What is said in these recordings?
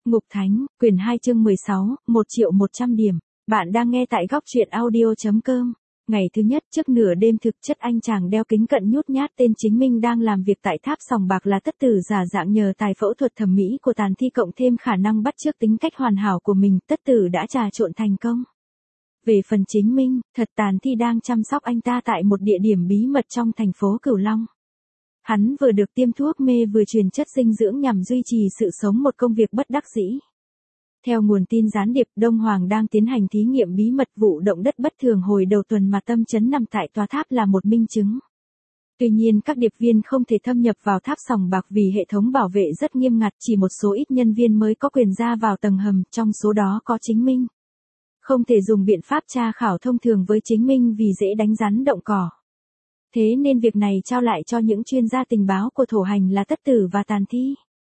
Ngục Thánh, quyển 2 chương 16, 1.100.000 điểm. Bạn đang nghe tại góc truyện audio.com. Ngày thứ nhất trước nửa đêm thực chất anh chàng đeo kính cận nhút nhát tên Chính Minh đang làm việc tại tháp sòng bạc là Tất Tử giả dạng nhờ tài phẫu thuật thẩm mỹ của Tàn Thi cộng thêm khả năng bắt chước tính cách hoàn hảo của mình, Tất Tử đã trà trộn thành công. Về phần Chính Minh, thật Tàn Thi đang chăm sóc anh ta tại một địa điểm bí mật trong thành phố Cửu Long. Hắn vừa được tiêm thuốc mê vừa truyền chất dinh dưỡng nhằm duy trì sự sống, một công việc bất đắc dĩ. Theo nguồn tin gián điệp, Đông Hoàng đang tiến hành thí nghiệm bí mật vụ động đất bất thường hồi đầu tuần mà tâm chấn nằm tại tòa tháp là một minh chứng. Tuy nhiên các điệp viên không thể thâm nhập vào tháp sòng bạc vì hệ thống bảo vệ rất nghiêm ngặt, chỉ một số ít nhân viên mới có quyền ra vào tầng hầm, trong số đó có Chính Minh. Không thể dùng biện pháp tra khảo thông thường với Chính Minh vì dễ đánh rắn động cỏ. Thế nên việc này trao lại cho những chuyên gia tình báo của thổ hành là Tất Tử và Tàn Thi.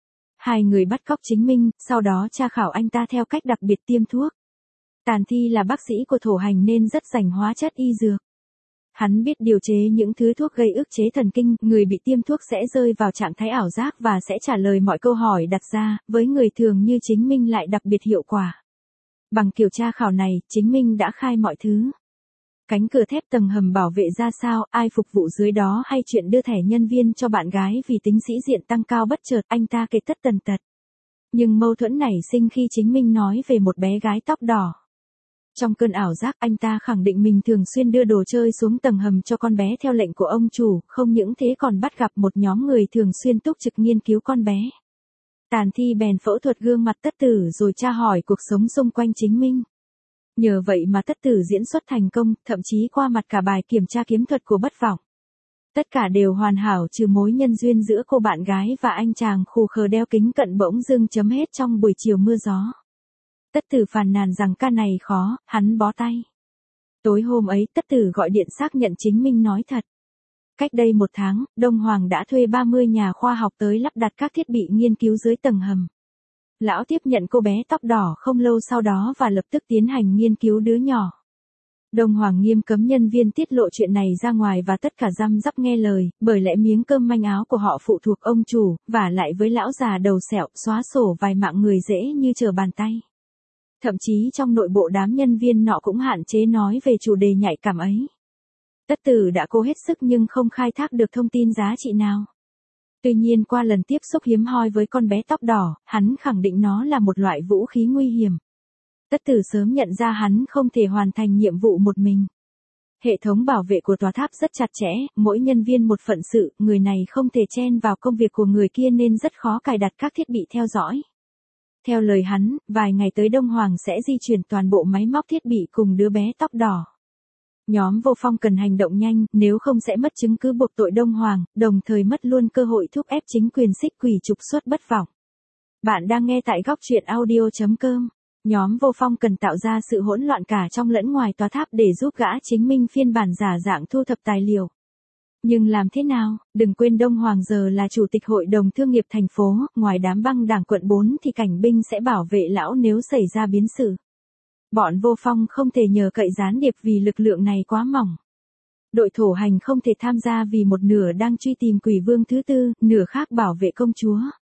Hai người bắt cóc Chính Minh, sau đó tra khảo anh ta theo cách đặc biệt tiêm thuốc. Tàn Thi là bác sĩ của thổ hành nên rất rành hóa chất y dược. Hắn biết điều chế những thứ thuốc gây ức chế thần kinh, người bị tiêm thuốc sẽ rơi vào trạng thái ảo giác và sẽ trả lời mọi câu hỏi đặt ra, với người thường như Chính Minh lại đặc biệt hiệu quả. Bằng kiểu tra khảo này, Chính Minh đã khai mọi thứ. Cánh cửa thép tầng hầm bảo vệ ra sao, ai phục vụ dưới đó hay chuyện đưa thẻ nhân viên cho bạn gái vì tính sĩ diện tăng cao bất chợt, anh ta kể tất tần tật. Nhưng mâu thuẫn nảy sinh khi Chính Minh nói về một bé gái tóc đỏ. Trong cơn ảo giác, anh ta khẳng định mình thường xuyên đưa đồ chơi xuống tầng hầm cho con bé theo lệnh của ông chủ, không những thế còn bắt gặp một nhóm người thường xuyên túc trực nghiên cứu con bé. Tàn Thi bèn phẫu thuật gương mặt Tất Tử rồi tra hỏi cuộc sống xung quanh Chính Minh. Nhờ vậy mà Tất Tử diễn xuất thành công, thậm chí qua mặt cả bài kiểm tra kiếm thuật của Bất Vọng. Tất cả đều hoàn hảo trừ mối nhân duyên giữa cô bạn gái và anh chàng khù khờ đeo kính cận bỗng dưng chấm hết trong buổi chiều mưa gió. Tất Tử phàn nàn rằng ca này khó, hắn bó tay. Tối hôm ấy Tất Tử gọi điện xác nhận Chính Minh nói thật. Cách đây 1 tháng, Đông Hoàng đã thuê 30 nhà khoa học tới lắp đặt các thiết bị nghiên cứu dưới tầng hầm. Lão tiếp nhận cô bé tóc đỏ không lâu sau đó và lập tức tiến hành nghiên cứu đứa nhỏ. Đông Hoàng nghiêm cấm nhân viên tiết lộ chuyện này ra ngoài và tất cả răm rắp nghe lời, bởi lẽ miếng cơm manh áo của họ phụ thuộc ông chủ, và lại với lão già đầu sẹo xóa sổ vài mạng người dễ như trở bàn tay. Thậm chí trong nội bộ đám nhân viên nọ cũng hạn chế nói về chủ đề nhạy cảm ấy. Tất Tử đã cố hết sức nhưng không khai thác được thông tin giá trị nào. Tuy nhiên qua lần tiếp xúc hiếm hoi với con bé tóc đỏ, hắn khẳng định nó là một loại vũ khí nguy hiểm. Tất Tử sớm nhận ra hắn không thể hoàn thành nhiệm vụ một mình. Hệ thống bảo vệ của tòa tháp rất chặt chẽ, mỗi nhân viên một phận sự, người này không thể chen vào công việc của người kia nên rất khó cài đặt các thiết bị theo dõi. Theo lời hắn, vài ngày tới Đông Hoàng sẽ di chuyển toàn bộ máy móc thiết bị cùng đứa bé tóc đỏ. Nhóm Vô Phong cần hành động nhanh, nếu không sẽ mất chứng cứ buộc tội Đông Hoàng, đồng thời mất luôn cơ hội thúc ép chính quyền xích quỷ trục xuất Bất Vọng. Bạn đang nghe tại góc truyện audio.com. Nhóm Vô Phong cần tạo ra sự hỗn loạn cả trong lẫn ngoài tòa tháp để giúp gã Chính Minh phiên bản giả dạng thu thập tài liệu. Nhưng làm thế nào? Đừng quên Đông Hoàng giờ là chủ tịch hội đồng thương nghiệp thành phố, ngoài đám băng đảng quận 4 thì cảnh binh sẽ bảo vệ lão nếu xảy ra biến sự. Bọn Vô Phong không thể nhờ cậy gián điệp vì lực lượng này quá mỏng. Đội thổ hành không thể tham gia vì một nửa đang truy tìm quỷ vương thứ tư, nửa khác bảo vệ công chúa.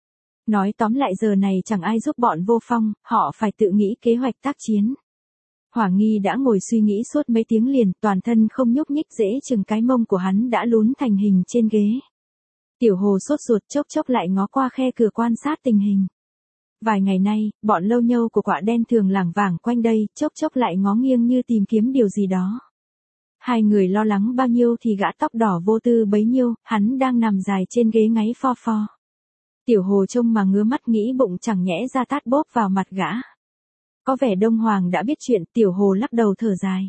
Nói tóm lại giờ này chẳng ai giúp bọn Vô Phong, họ phải tự nghĩ kế hoạch tác chiến. Hỏa Nghi đã ngồi suy nghĩ suốt mấy tiếng liền, toàn thân không nhúc nhích, dễ chừng cái mông của hắn đã lún thành hình trên ghế. Tiểu Hồ sốt ruột chốc chốc lại ngó qua khe cửa quan sát tình hình. Vài ngày nay, bọn lâu nhâu của Quạ Đen thường lảng vảng quanh đây, chốc chốc lại ngó nghiêng như tìm kiếm điều gì đó. Hai người lo lắng bao nhiêu thì gã tóc đỏ vô tư bấy nhiêu, hắn đang nằm dài trên ghế ngáy pho pho. Tiểu Hồ trông mà ngứa mắt nghĩ bụng chẳng nhẽ ra tát bốp vào mặt gã. Có vẻ Đông Hoàng đã biết chuyện, Tiểu Hồ lắc đầu thở dài.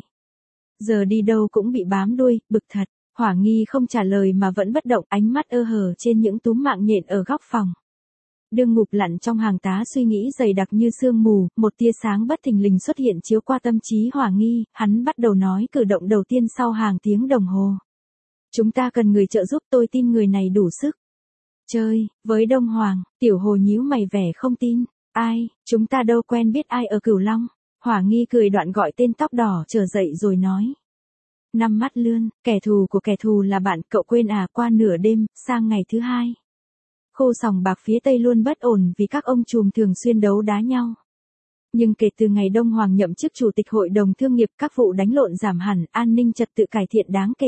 Giờ đi đâu cũng bị bám đuôi, bực thật. Hỏa Nghi không trả lời mà vẫn bất động, ánh mắt ơ hở trên những túm mạng nhện ở góc phòng. Đương Ngục lặn trong hàng tá suy nghĩ dày đặc như sương mù, một tia sáng bất thình lình xuất hiện chiếu qua tâm trí Hỏa Nghi, hắn bắt đầu nói cử động đầu tiên sau hàng tiếng đồng hồ. Chúng ta cần người trợ giúp, tôi tin người này đủ sức. Chơi, với Đông Hoàng, Tiểu Hồ nhíu mày vẻ không tin. Ai, chúng ta đâu quen biết ai ở Cửu Long. Hỏa Nghi cười đoạn gọi tên tóc đỏ trở dậy rồi nói. Năm mắt lươn, kẻ thù của kẻ thù là bạn, cậu quên à, qua nửa đêm, sang ngày thứ hai. Khu sòng bạc phía Tây luôn bất ổn vì các ông trùm thường xuyên đấu đá nhau. Nhưng kể từ ngày Đông Hoàng nhậm chức chủ tịch hội đồng thương nghiệp, các vụ đánh lộn giảm hẳn, an ninh trật tự cải thiện đáng kể.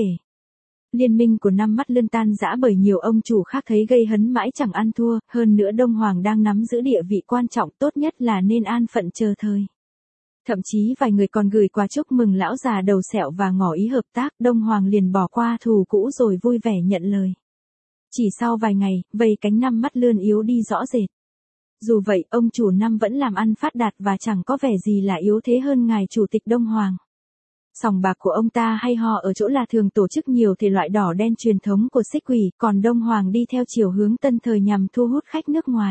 Liên minh của năm mắt lươn tan rã bởi nhiều ông chủ khác thấy gây hấn mãi chẳng ăn thua, hơn nữa Đông Hoàng đang nắm giữ địa vị quan trọng, tốt nhất là nên an phận chờ thời. Thậm chí vài người còn gửi quà chúc mừng lão già đầu sẹo và ngỏ ý hợp tác, Đông Hoàng liền bỏ qua thù cũ rồi vui vẻ nhận lời. Chỉ sau vài ngày, vây cánh năm mắt lươn yếu đi rõ rệt. Dù vậy, ông chủ năm vẫn làm ăn phát đạt và chẳng có vẻ gì là yếu thế hơn ngài chủ tịch Đông Hoàng. Sòng bạc của ông ta hay ho ở chỗ là thường tổ chức nhiều thể loại đỏ đen truyền thống của Xích Quỷ, còn Đông Hoàng đi theo chiều hướng tân thời nhằm thu hút khách nước ngoài.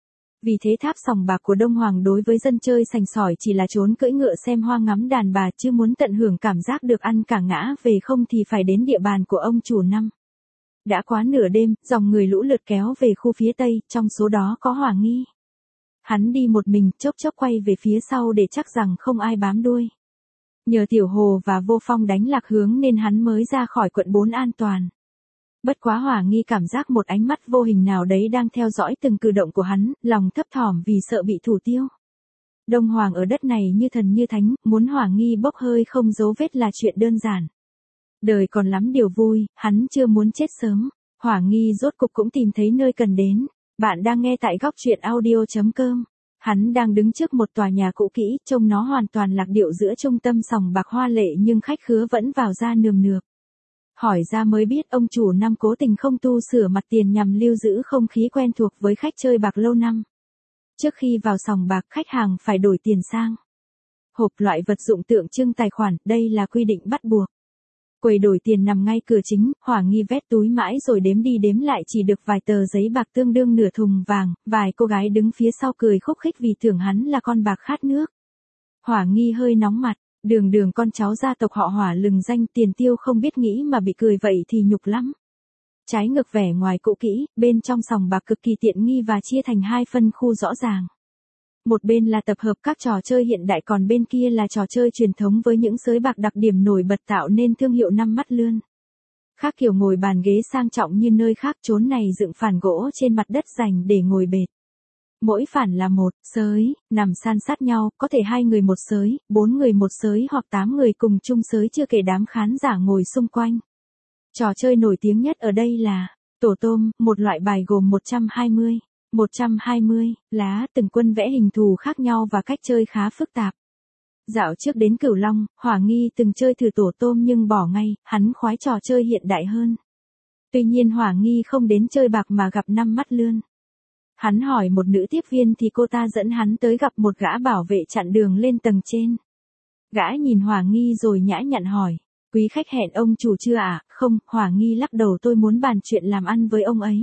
Vì thế tháp sòng bạc của Đông Hoàng đối với dân chơi sành sỏi chỉ là trốn cưỡi ngựa xem hoa ngắm đàn bà, chứ muốn tận hưởng cảm giác được ăn cả ngã về không thì phải đến địa bàn của ông chủ năm. Đã quá nửa đêm, dòng người lũ lượt kéo về khu phía Tây, trong số đó có Hỏa Nghi. Hắn đi một mình, chốc chốc quay về phía sau để chắc rằng không ai bám đuôi. Nhờ Tiểu Hồ và Vô Phong đánh lạc hướng nên hắn mới ra khỏi quận 4 an toàn. Bất quá Hỏa Nghi cảm giác một ánh mắt vô hình nào đấy đang theo dõi từng cử động của hắn, lòng thấp thỏm vì sợ bị thủ tiêu. Đông Hoàng ở đất này như thần như thánh, muốn Hỏa Nghi bốc hơi không dấu vết là chuyện đơn giản. Đời còn lắm điều vui, hắn chưa muốn chết sớm. Hỏa Nghi rốt cục cũng tìm thấy nơi cần đến. Bạn đang nghe tại góc truyện audio.com. Hắn đang đứng trước một tòa nhà cũ kỹ, trông nó hoàn toàn lạc điệu giữa trung tâm sòng bạc hoa lệ, nhưng khách khứa vẫn vào ra nườm nượp. Hỏi ra mới biết ông chủ năm cố tình không tu sửa mặt tiền nhằm lưu giữ không khí quen thuộc với khách chơi bạc lâu năm. Trước khi vào sòng bạc, khách hàng phải đổi tiền sang hộp, loại vật dụng tượng trưng tài khoản, đây là quy định bắt buộc. Quầy đổi tiền nằm ngay cửa chính, Hỏa Nghi vét túi mãi rồi đếm đi đếm lại chỉ được vài tờ giấy bạc tương đương nửa thùng vàng, vài cô gái đứng phía sau cười khúc khích vì tưởng hắn là con bạc khát nước. Hỏa Nghi hơi nóng mặt, đường con cháu gia tộc họ Hỏa lừng danh tiền tiêu không biết nghĩ mà bị cười vậy thì nhục lắm. Trái ngược vẻ ngoài cũ kỹ, bên trong sòng bạc cực kỳ tiện nghi và chia thành hai phân khu rõ ràng. Một bên là tập hợp các trò chơi hiện đại, còn bên kia là trò chơi truyền thống với những sới bạc đặc điểm nổi bật tạo nên thương hiệu năm mắt lươn. Khác kiểu ngồi bàn ghế sang trọng như nơi khác, chốn này dựng phản gỗ trên mặt đất dành để ngồi bệt. Mỗi phản là một sới, nằm san sát nhau, có thể 2 người một sới, 4 người một sới hoặc 8 người cùng chung sới, chưa kể đám khán giả ngồi xung quanh. Trò chơi nổi tiếng nhất ở đây là tổ tôm, một loại bài gồm 120 lá, từng quân vẽ hình thù khác nhau và cách chơi khá phức tạp. Dạo trước đến Cửu Long, Hỏa Nghi từng chơi thử tổ tôm nhưng bỏ ngay, hắn khoái trò chơi hiện đại hơn. Tuy nhiên Hỏa Nghi không đến chơi bạc mà gặp năm mắt lươn. Hắn hỏi một nữ tiếp viên thì cô ta dẫn hắn tới gặp một gã bảo vệ chặn đường lên tầng trên. Gã nhìn Hỏa Nghi rồi nhã nhặn hỏi, quý khách hẹn ông chủ chưa ạ? Không, Hỏa Nghi lắc đầu, tôi muốn bàn chuyện làm ăn với ông ấy.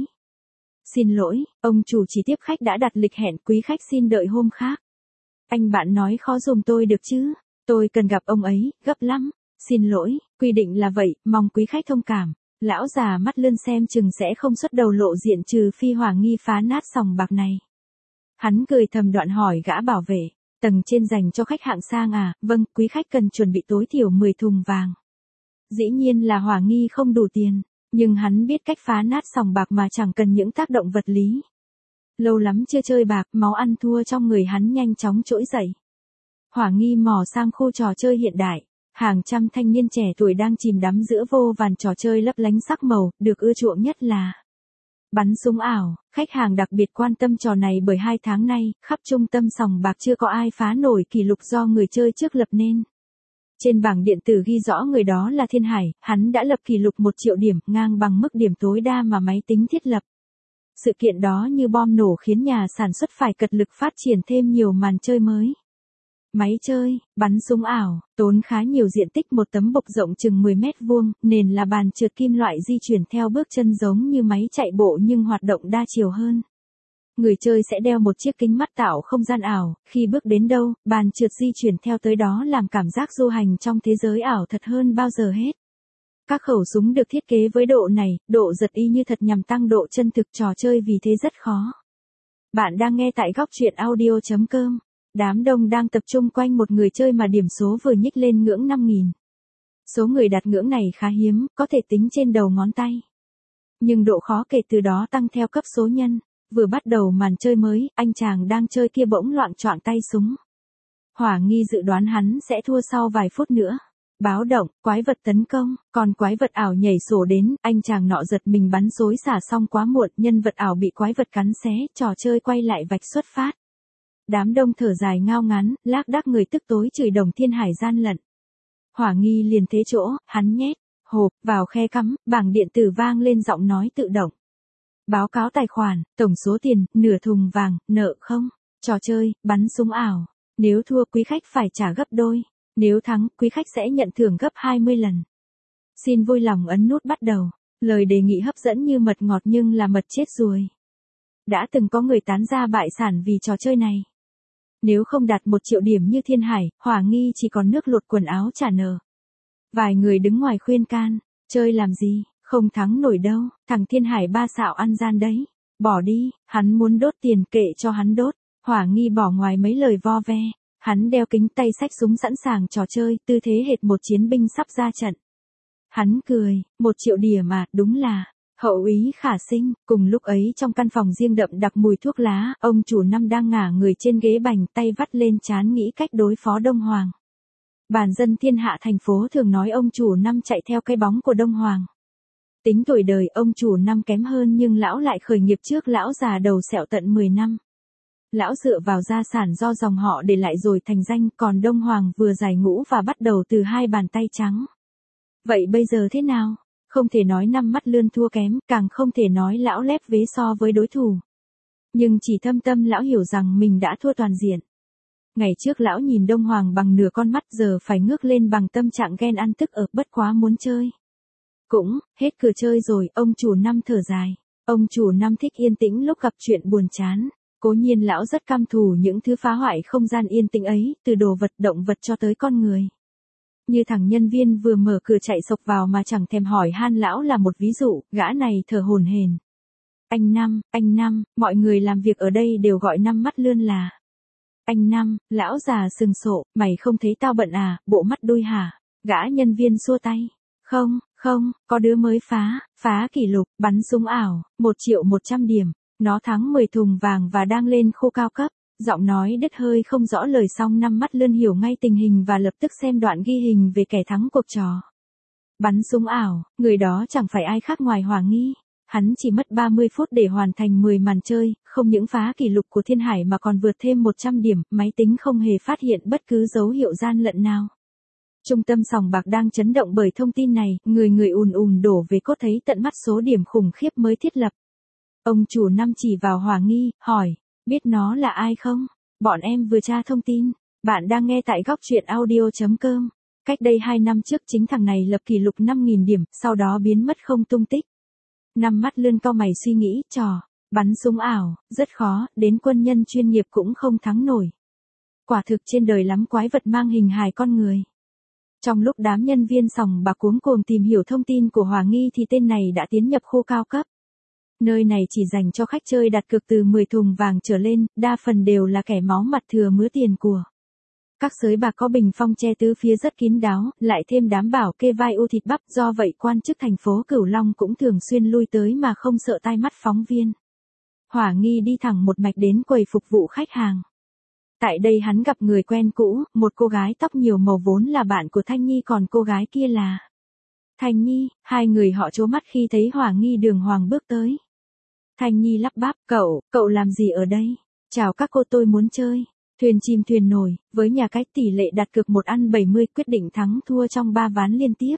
Xin lỗi, ông chủ chỉ tiếp khách đã đặt lịch hẹn, quý khách xin đợi hôm khác. Anh bạn nói khó giùm tôi được chứ, tôi cần gặp ông ấy, gấp lắm. Xin lỗi, quy định là vậy, mong quý khách thông cảm. Lão già mắt lươn xem chừng sẽ không xuất đầu lộ diện trừ phi Hỏa Nghi phá nát sòng bạc này. Hắn cười thầm đoạn hỏi gã bảo vệ, tầng trên dành cho khách hạng sang à? Vâng, quý khách cần chuẩn bị tối thiểu 10 thùng vàng. Dĩ nhiên là Hỏa Nghi không đủ tiền, nhưng hắn biết cách phá nát sòng bạc mà chẳng cần những tác động vật lý. Lâu lắm chưa chơi bạc, máu ăn thua trong người hắn nhanh chóng trỗi dậy. Hỏa Nghi mò sang khu trò chơi hiện đại. Hàng trăm thanh niên trẻ tuổi đang chìm đắm giữa vô vàn trò chơi lấp lánh sắc màu, được ưa chuộng nhất là bắn súng ảo. Khách hàng đặc biệt quan tâm trò này bởi 2 tháng nay, khắp trung tâm sòng bạc chưa có ai phá nổi kỷ lục do người chơi trước lập nên. Trên bảng điện tử ghi rõ người đó là Thiên Hải, hắn đã lập kỷ lục 1 triệu điểm, ngang bằng mức điểm tối đa mà máy tính thiết lập. Sự kiện đó như bom nổ khiến nhà sản xuất phải cật lực phát triển thêm nhiều màn chơi mới. Máy chơi, bắn súng ảo, tốn khá nhiều diện tích, một tấm bộc rộng chừng 10 mét vuông, nền là bàn trượt kim loại di chuyển theo bước chân giống như máy chạy bộ nhưng hoạt động đa chiều hơn. Người chơi sẽ đeo một chiếc kính mắt tạo không gian ảo, khi bước đến đâu, bàn trượt di chuyển theo tới đó làm cảm giác du hành trong thế giới ảo thật hơn bao giờ hết. Các khẩu súng được thiết kế với độ này, độ giật y như thật nhằm tăng độ chân thực trò chơi vì thế rất khó. Bạn đang nghe tại góc truyện audio.com. Đám đông đang tập trung quanh một người chơi mà điểm số vừa nhích lên ngưỡng 5.000. Số người đạt ngưỡng này khá hiếm, có thể tính trên đầu ngón tay. Nhưng độ khó kể từ đó tăng theo cấp số nhân. Vừa bắt đầu màn chơi mới, anh chàng đang chơi kia bỗng loạng choạng tay súng. Hỏa nghi dự đoán hắn sẽ thua sau vài phút nữa. Báo động, quái vật tấn công, còn quái vật ảo nhảy sổ đến, anh chàng nọ giật mình bắn xối xả xong quá muộn, nhân vật ảo bị quái vật cắn xé, trò chơi quay lại vạch xuất phát. Đám đông thở dài ngao ngán, lác đác người tức tối chửi Đồng Thiên Hải gian lận. Hỏa nghi liền thế chỗ, hắn nhét hộp vào khe cắm, bảng điện tử vang lên giọng nói tự động. Báo cáo tài khoản, tổng số tiền, nửa thùng vàng, nợ không? Trò chơi, bắn súng ảo. Nếu thua quý khách phải trả gấp đôi. Nếu thắng, quý khách sẽ nhận thưởng gấp 20 lần. Xin vui lòng ấn nút bắt đầu. Lời đề nghị hấp dẫn như mật ngọt nhưng là mật chết ruồi. Đã từng có người tán ra bại sản vì trò chơi này. Nếu không đạt 1 triệu điểm như Thiên Hải, Hỏa nghi chỉ còn nước lột quần áo trả nợ. Vài người đứng ngoài khuyên can, chơi làm gì, không thắng nổi đâu, thằng Thiên Hải ba xạo ăn gian đấy. Bỏ đi, hắn muốn đốt tiền kệ cho hắn đốt. Hỏa nghi bỏ ngoài mấy lời vo ve. Hắn đeo kính tay xách súng sẵn sàng trò chơi, tư thế hệt một chiến binh sắp ra trận. Hắn cười, 1 triệu điểm mà, đúng là, hậu úy Khả Sinh. Cùng lúc ấy trong căn phòng riêng đậm đặc mùi thuốc lá, ông chủ năm đang ngả người trên ghế bành, tay vắt lên trán nghĩ cách đối phó Đông Hoàng. Bản dân thiên hạ thành phố thường nói ông chủ năm chạy theo cái bóng của Đông Hoàng. Tính tuổi đời ông chủ năm kém hơn nhưng lão lại khởi nghiệp trước lão già đầu sẹo tận 10 năm. Lão dựa vào gia sản do dòng họ để lại rồi thành danh, còn Đông Hoàng vừa giải ngũ và bắt đầu từ 2 bàn tay trắng. Vậy bây giờ thế nào? Không thể nói năm mắt lươn thua kém, càng không thể nói lão lép vế so với đối thủ. Nhưng chỉ thâm tâm lão hiểu rằng mình đã thua toàn diện. Ngày trước lão nhìn Đông Hoàng bằng nửa con mắt, giờ phải ngước lên bằng tâm trạng ghen ăn tức ở, bất quá muốn chơi. Cũng, hết cửa chơi rồi, ông chủ năm thở dài. Ông chủ năm thích yên tĩnh lúc gặp chuyện buồn chán. Cố nhiên lão rất căm thù những thứ phá hoại không gian yên tĩnh ấy, từ đồ vật động vật cho tới con người. Như thằng nhân viên vừa mở cửa chạy sộc vào mà chẳng thèm hỏi han lão là một ví dụ, gã này thở hổn hển. Anh Năm, mọi người làm việc ở đây đều gọi Năm mắt lươn là. Anh Năm, lão già sừng sộ, mày không thấy tao bận à, bộ mắt đuôi hả? Gã nhân viên xua tay. Không, có đứa mới phá kỷ lục, bắn súng ảo, 1.100.000 điểm. Nó thắng 10 thùng vàng và đang lên khô cao cấp. Giọng nói đứt hơi không rõ lời xong Năm mắt lươn hiểu ngay tình hình và lập tức xem đoạn ghi hình về kẻ thắng cuộc trò. Bắn súng ảo, người đó chẳng phải ai khác ngoài Hỏa nghi. Hắn chỉ mất 30 phút để hoàn thành 10 màn chơi, không những phá kỷ lục của Thiên Hải mà còn vượt thêm 100 điểm, máy tính không hề phát hiện bất cứ dấu hiệu gian lận nào. Trung tâm sòng bạc đang chấn động bởi thông tin này, người ùn đổ về cốt thấy tận mắt số điểm khủng khiếp mới thiết lập. Ông chủ năm chỉ vào Hỏa nghi, hỏi, biết nó là ai không? Bọn em vừa tra thông tin. Bạn đang nghe tại góc truyện audio.com. Cách đây 2 năm trước chính thằng này lập kỷ lục 5.000 điểm, sau đó biến mất không tung tích. Năm mắt lươn cau mày suy nghĩ, trò bắn súng ảo, rất khó, đến quân nhân chuyên nghiệp cũng không thắng nổi. Quả thực trên đời lắm quái vật mang hình hài con người. Trong lúc đám nhân viên sòng bạc cuống cuồng tìm hiểu thông tin của Hỏa nghi thì tên này đã tiến nhập khu cao cấp. Nơi này chỉ dành cho khách chơi đặt cược từ 10 thùng vàng trở lên, đa phần đều là kẻ máu mặt thừa mứa tiền của. Các sới bạc có bình phong che tứ phía rất kín đáo, lại thêm đám bảo kê vai u thịt bắp, do vậy quan chức thành phố Cửu Long cũng thường xuyên lui tới mà không sợ tai mắt phóng viên. Hỏa nghi đi thẳng một mạch đến quầy phục vụ khách hàng. Tại đây hắn gặp người quen cũ, một cô gái tóc nhiều màu vốn là bạn của Thanh Nhi, còn cô gái kia là Thanh Nhi. Hai người họ trố mắt khi thấy Hỏa nghi đường hoàng bước tới. Thanh Nhi lắp bắp, cậu làm gì ở đây? Chào các cô, tôi muốn chơi. Thuyền chìm thuyền nổi, với nhà cái tỷ lệ đặt cược 1/70 quyết định thắng thua trong 3 ván liên tiếp.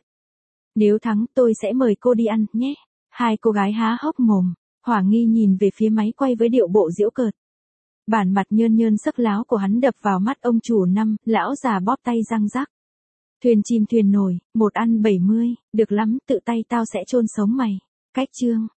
Nếu thắng tôi sẽ mời cô đi ăn, nhé. Hai cô gái há hốc mồm. Hỏa nghi nhìn về phía máy quay với điệu bộ giễu cợt. Bản mặt nhơn sắc láo của hắn đập vào mắt ông chủ năm, lão già bóp tay răng rắc. Thuyền chìm thuyền nổi, 1/70, được lắm, tự tay tao sẽ chôn sống mày. Cách chương.